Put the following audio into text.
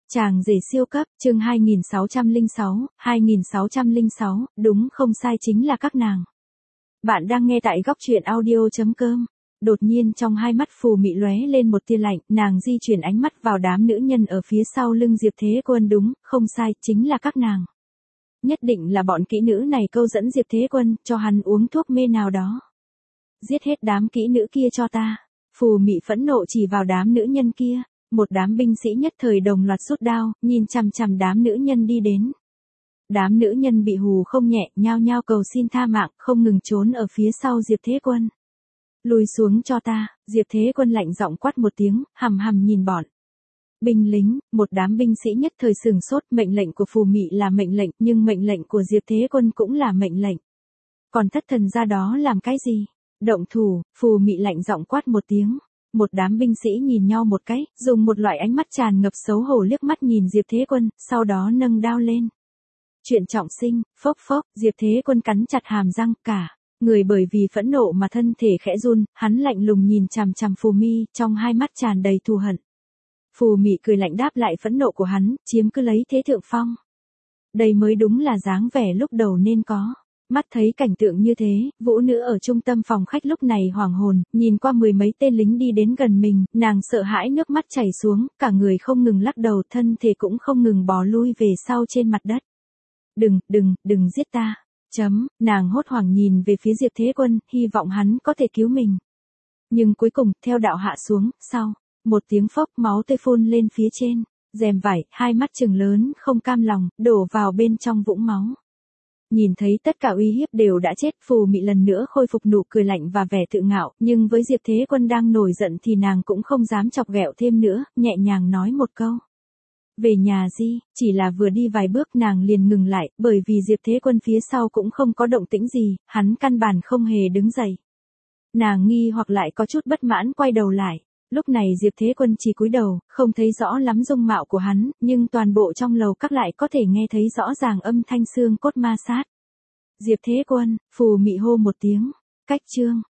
Chàng rể siêu cấp, chương 2606, đúng không sai chính là các nàng. Bạn đang nghe tại góc truyện audio.com. Đột nhiên trong hai mắt Phù Mị lóe lên một tia lạnh, nàng di chuyển ánh mắt vào đám nữ nhân ở phía sau lưng Diệp Thế Quân, đúng, không sai, chính là các nàng. Nhất định là bọn kỹ nữ này câu dẫn Diệp Thế Quân, cho hắn uống thuốc mê nào đó. Giết hết đám kỹ nữ kia cho ta. Phù Mị phẫn nộ chỉ vào đám nữ nhân kia. Một đám binh sĩ nhất thời đồng loạt rút đao, nhìn chằm chằm đám nữ nhân đi đến. Đám nữ nhân bị hù không nhẹ, nhao nhao cầu xin tha mạng, không ngừng trốn ở phía sau Diệp Thế Quân. Lùi xuống cho ta, Diệp Thế Quân lạnh giọng quát một tiếng, hằm hằm nhìn bọn binh lính, một đám binh sĩ nhất thời sửng sốt, mệnh lệnh của Phù Mị là mệnh lệnh, nhưng mệnh lệnh của Diệp Thế Quân cũng là mệnh lệnh. Còn thất thần ra đó làm cái gì? Động thủ, Phù Mị lạnh giọng quát một tiếng. Một đám binh sĩ nhìn nhau một cái, dùng một loại ánh mắt tràn ngập xấu hổ liếc mắt nhìn Diệp Thế Quân, sau đó nâng đao lên. Chuyện trọng sinh, phốc phốc, Diệp Thế Quân cắn chặt hàm răng, cả người bởi vì phẫn nộ mà thân thể khẽ run, hắn lạnh lùng nhìn chằm chằm Phù Mị, trong hai mắt tràn đầy thù hận. Phù Mị cười lạnh đáp lại phẫn nộ của hắn, chiếm cứ lấy thế thượng phong. Đây mới đúng là dáng vẻ lúc đầu nên có. Mắt thấy cảnh tượng như thế, vũ nữ ở trung tâm phòng khách lúc này hoảng hồn, nhìn qua mười mấy tên lính đi đến gần mình, nàng sợ hãi nước mắt chảy xuống, cả người không ngừng lắc đầu, thân thể cũng không ngừng bò lui về sau trên mặt đất. Đừng giết ta. Nàng hốt hoảng nhìn về phía Diệp Thế Quân, hy vọng hắn có thể cứu mình. Nhưng cuối cùng, theo đạo hạ xuống, sau một tiếng phốc, máu tươi phun lên phía trên, rèm vải, hai mắt trừng lớn, không cam lòng, đổ vào bên trong vũng máu. Nhìn thấy tất cả uy hiếp đều đã chết, Phù Mị lần nữa khôi phục nụ cười lạnh và vẻ tự ngạo, nhưng với Diệp Thế Quân đang nổi giận thì nàng cũng không dám chọc ghẹo thêm nữa, nhẹ nhàng nói một câu. Về nhà đi, chỉ là vừa đi vài bước nàng liền ngừng lại, bởi vì Diệp Thế Quân phía sau cũng không có động tĩnh gì, hắn căn bản không hề đứng dậy. Nàng nghi hoặc lại có chút bất mãn quay đầu lại. Lúc này Diệp Thế Quân chỉ cúi đầu, không thấy rõ lắm dung mạo của hắn, nhưng toàn bộ trong lầu các lại có thể nghe thấy rõ ràng âm thanh xương cốt ma sát. Diệp Thế Quân, Phù Mị hô một tiếng. Cách chương.